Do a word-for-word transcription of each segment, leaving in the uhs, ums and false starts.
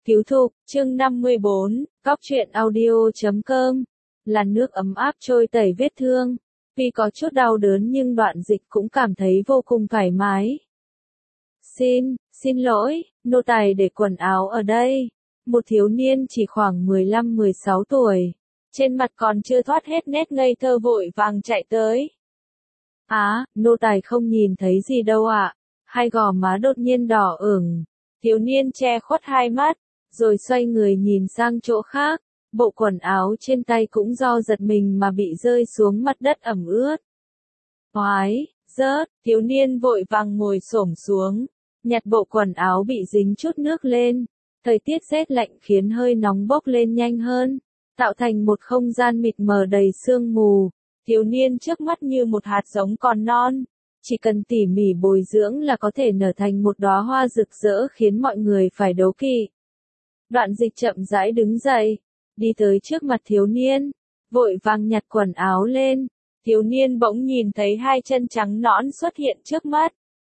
Cứu thục, chương năm mươi bốn, góc truyện audio chấm com. Làn nước ấm áp trôi tẩy vết thương. Vì có chút đau đớn nhưng Đoạn Dịch cũng cảm thấy vô cùng thoải mái. Xin, xin lỗi, nô tài để quần áo ở đây. Một thiếu niên chỉ khoảng mười lăm mười sáu tuổi. Trên mặt còn chưa thoát hết nét ngây thơ vội vàng chạy tới. Á, nô tài không nhìn thấy gì đâu ạ. Hai gò má đột nhiên đỏ ửng. Thiếu niên che khuất hai mắt, rồi xoay người nhìn sang chỗ khác. Bộ quần áo trên tay cũng do giật mình mà bị rơi xuống mặt đất ẩm ướt. Oái, rớt, thiếu niên vội vàng ngồi xổm xuống, nhặt bộ quần áo bị dính chút nước lên. Thời tiết rét lạnh khiến hơi nóng bốc lên nhanh hơn, tạo thành một không gian mịt mờ đầy sương mù. Thiếu niên trước mắt như một hạt giống còn non, chỉ cần tỉ mỉ bồi dưỡng là có thể nở thành một đóa hoa rực rỡ khiến mọi người phải đố kỵ. Đoạn Dịch chậm rãi đứng dậy, đi tới trước mặt thiếu niên, vội vàng nhặt quần áo lên. Thiếu niên bỗng nhìn thấy hai chân trắng nõn xuất hiện trước mắt.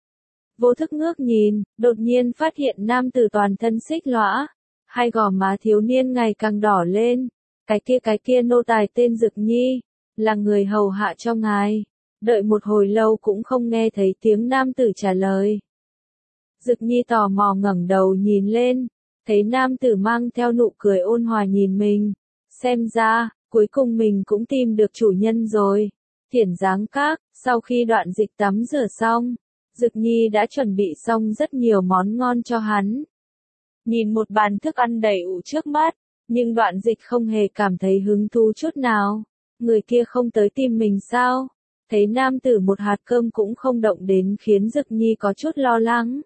Vô thức ngước nhìn, đột nhiên phát hiện nam tử toàn thân xích lõa. Hai gò má thiếu niên ngày càng đỏ lên. Cái kia cái kia nô tài tên Dực Nhi, là người hầu hạ cho ngài. Đợi một hồi lâu cũng không nghe thấy tiếng nam tử trả lời. Dực Nhi tò mò ngẩng đầu nhìn lên, thấy nam tử mang theo nụ cười ôn hòa nhìn mình. Xem ra, cuối cùng mình cũng tìm được chủ nhân rồi. Thiển Giáng Các, sau khi Đoạn Dịch tắm rửa xong, Dực Nhi đã chuẩn bị xong rất nhiều món ngon cho hắn. Nhìn một bàn thức ăn đầy ủ trước mắt, nhưng Đoạn Dịch không hề cảm thấy hứng thú chút nào. Người kia không tới tìm mình sao? Thấy nam tử một hạt cơm cũng không động đến khiến Dực Nhi có chút lo lắng.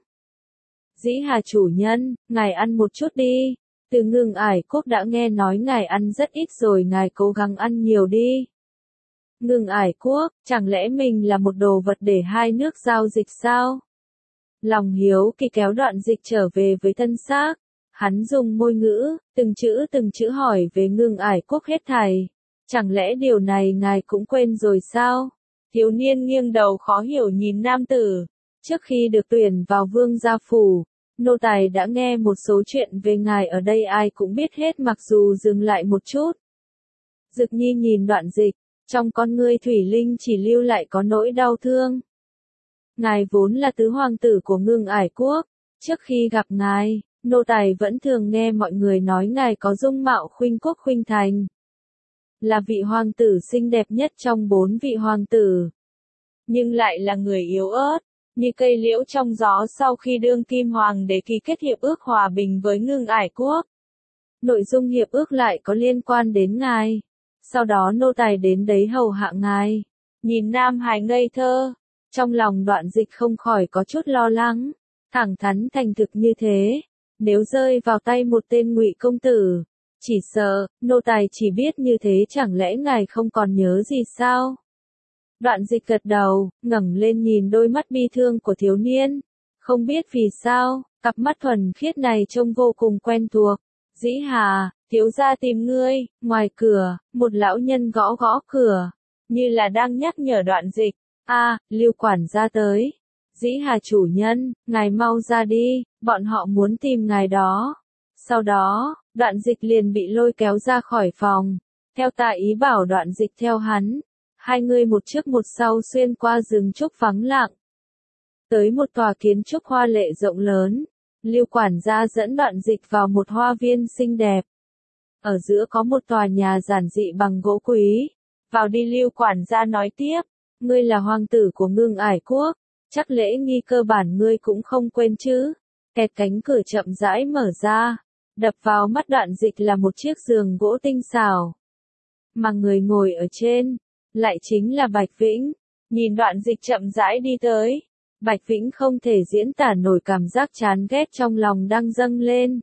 Dĩ Hà chủ nhân, ngài ăn một chút đi. Từ Ngưng Ải Quốc đã nghe nói ngài ăn rất ít rồi, ngài cố gắng ăn nhiều đi. Ngưng Ải Quốc, chẳng lẽ mình là một đồ vật để hai nước giao dịch sao? Lòng hiếu kỳ kéo Đoạn Dịch trở về với thân xác. Hắn dùng môi ngữ, từng chữ từng chữ hỏi về Ngưng Ải Quốc hết thảy. Chẳng lẽ điều này ngài cũng quên rồi sao? Thiếu niên nghiêng đầu khó hiểu nhìn nam tử. Trước khi được tuyển vào vương gia phủ, nô tài đã nghe một số chuyện về ngài ở đây ai cũng biết hết mặc dù dừng lại một chút. Dực Nhi nhìn Đoạn Dịch, trong con ngươi thủy linh chỉ lưu lại có nỗi đau thương. Ngài vốn là tứ hoàng tử của Ngưng Ải Quốc. Trước khi gặp ngài, nô tài vẫn thường nghe mọi người nói ngài có dung mạo khuynh quốc khuynh thành. Là vị hoàng tử xinh đẹp nhất trong bốn vị hoàng tử. Nhưng lại là người yếu ớt, như cây liễu trong gió sau khi đương kim hoàng đế ký kết hiệp ước hòa bình với Ngưng Ải Quốc. Nội dung hiệp ước lại có liên quan đến ngài. Sau đó nô tài đến đấy hầu hạ ngài. Nhìn nam hài ngây thơ, trong lòng Đoạn Dịch không khỏi có chút lo lắng. Thẳng thắn thành thực như thế, nếu rơi vào tay một tên ngụy công tử, chỉ sợ, nô tài chỉ biết như thế chẳng lẽ ngài không còn nhớ gì sao? Đoạn Dịch gật đầu, ngẩng lên nhìn đôi mắt bi thương của thiếu niên. Không biết vì sao, cặp mắt thuần khiết này trông vô cùng quen thuộc. Dĩ Hà, thiếu gia tìm ngươi. Ngoài cửa, một lão nhân gõ gõ cửa, như là đang nhắc nhở Đoạn Dịch. A, Lưu quản gia tới. Dĩ Hà chủ nhân, ngài mau ra đi, bọn họ muốn tìm ngài đó. Sau đó, Đoạn Dịch liền bị lôi kéo ra khỏi phòng. Theo tạ ý bảo Đoạn Dịch theo hắn. Hai người một trước một sau xuyên qua rừng trúc vắng lặng. Tới một tòa kiến trúc hoa lệ rộng lớn. Lưu quản gia dẫn Đoạn Dịch vào một hoa viên xinh đẹp. Ở giữa có một tòa nhà giản dị bằng gỗ quý. Vào đi, Lưu quản gia nói tiếp. Ngươi là hoàng tử của Ngưng Ải Quốc. Chắc lễ nghi cơ bản ngươi cũng không quên chứ. Kẹt cánh cửa chậm rãi mở ra. Đập vào mắt Đoạn Dịch là một chiếc giường gỗ tinh xảo. Mà người ngồi ở trên, lại chính là Bạch Vĩnh. Nhìn Đoạn Dịch chậm rãi đi tới, Bạch Vĩnh không thể diễn tả nổi cảm giác chán ghét trong lòng đang dâng lên.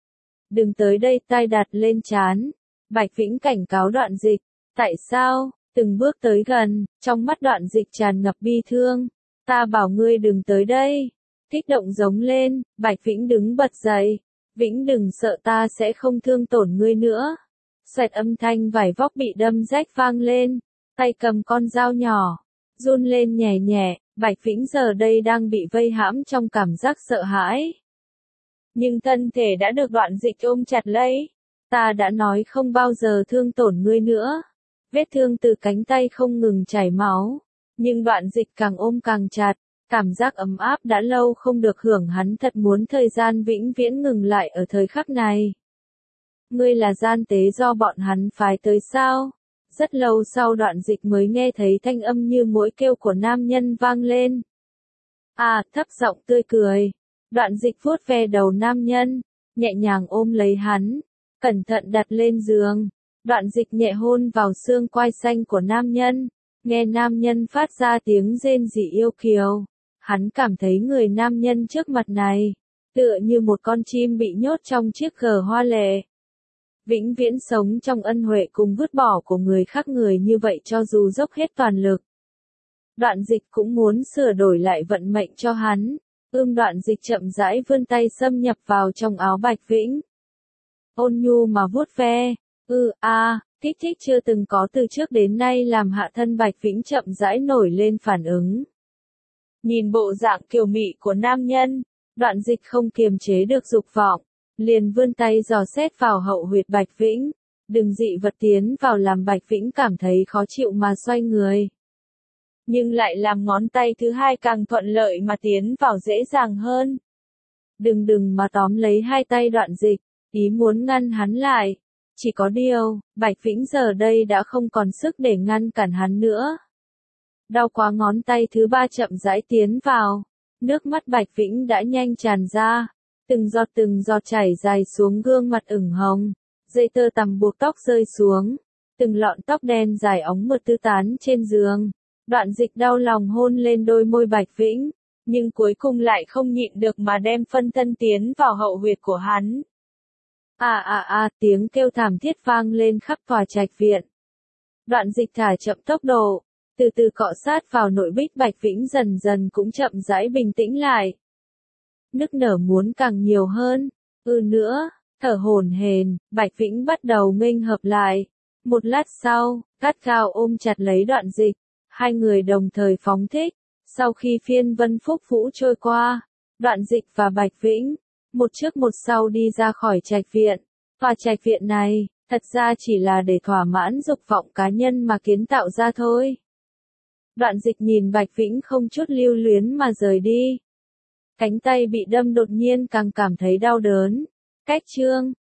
Đừng tới đây, tay đặt lên trán. Bạch Vĩnh cảnh cáo Đoạn Dịch. Tại sao? Từng bước tới gần, trong mắt Đoạn Dịch tràn ngập bi thương. Ta bảo ngươi đừng tới đây. Kích động giống lên, Bạch Vĩnh đứng bật dậy. Vĩnh đừng sợ, ta sẽ không thương tổn ngươi nữa. Xoẹt, âm thanh vải vóc bị đâm rách vang lên. Tay cầm con dao nhỏ, run lên nhẹ nhẹ. Bạch Vĩnh giờ đây đang bị vây hãm trong cảm giác sợ hãi. nhưng thân thể đã được Đoạn Dịch ôm chặt lấy. Ta đã nói không bao giờ thương tổn ngươi nữa. Vết thương từ cánh tay không ngừng chảy máu, nhưng Đoạn Dịch càng ôm càng chặt, cảm giác ấm áp đã lâu không được hưởng, hắn thật muốn thời gian vĩnh viễn ngừng lại ở thời khắc này. Ngươi là gian tế do bọn hắn phái tới sao? Rất lâu sau Đoạn Dịch mới nghe thấy thanh âm như mũi kêu của nam nhân vang lên. À, thấp giọng tươi cười. Đoạn Dịch vuốt ve đầu nam nhân, nhẹ nhàng ôm lấy hắn, cẩn thận đặt lên giường. Đoạn Dịch nhẹ hôn vào xương quai xanh của nam nhân, nghe nam nhân phát ra tiếng rên rỉ yêu kiều. Hắn cảm thấy người nam nhân trước mặt này, tựa như một con chim bị nhốt trong chiếc gờ hoa lệ. Vĩnh viễn sống trong ân huệ cùng vứt bỏ của người khác, người như vậy cho dù dốc hết toàn lực. Đoạn Dịch cũng muốn sửa đổi lại vận mệnh cho hắn. Ưm Đoạn Dịch chậm rãi vươn tay xâm nhập vào trong áo Bạch Vĩnh. Ôn nhu mà vuốt ve. Ừ, a, à, kích thích chưa từng có từ trước đến nay làm hạ thân Bạch Vĩnh chậm rãi nổi lên phản ứng. Nhìn bộ dạng kiều mị của nam nhân, Đoạn Dịch không kiềm chế được dục vọng, liền vươn tay dò xét vào hậu huyệt Bạch Vĩnh. Đừng dị vật tiến vào làm Bạch Vĩnh cảm thấy khó chịu mà xoay người. Nhưng lại làm ngón tay thứ hai càng thuận lợi mà tiến vào dễ dàng hơn. Đừng đừng mà tóm lấy hai tay Đoạn Dịch, ý muốn ngăn hắn lại. Chỉ có điều, Bạch Vĩnh giờ đây đã không còn sức để ngăn cản hắn nữa. Đau quá, ngón tay thứ ba chậm rãi tiến vào. Nước mắt Bạch Vĩnh đã nhanh tràn ra. Từng giọt từng giọt chảy dài xuống gương mặt ửng hồng. Dây tơ tằm buộc tóc rơi xuống. Từng lọn tóc đen dài óng mượt tứ tán trên giường. Đoạn Dịch đau lòng hôn lên đôi môi Bạch Vĩnh, nhưng cuối cùng lại không nhịn được mà đem phân thân tiến vào hậu huyệt của hắn. À à à, tiếng kêu thảm thiết vang lên khắp tòa trạch viện. Đoạn Dịch thả chậm tốc độ, từ từ cọ sát vào nội bích Bạch Vĩnh, dần dần cũng chậm rãi bình tĩnh lại. Nức nở muốn càng nhiều hơn, ừ nữa, thở hổn hển, Bạch Vĩnh bắt đầu nghênh hợp lại. Một lát sau, gắt gao ôm chặt lấy Đoạn Dịch, hai người đồng thời phóng thích. Sau khi phiên vân phúc vũ trôi qua, Đoạn Dịch và Bạch Vĩnh, một trước một sau đi ra khỏi trạch viện. Tòa trạch viện này, thật ra chỉ là để thỏa mãn dục vọng cá nhân mà kiến tạo ra thôi. Đoạn Dịch nhìn Bạch Vĩnh không chút lưu luyến mà rời đi. Cánh tay bị đâm đột nhiên càng cảm thấy đau đớn. Cách chương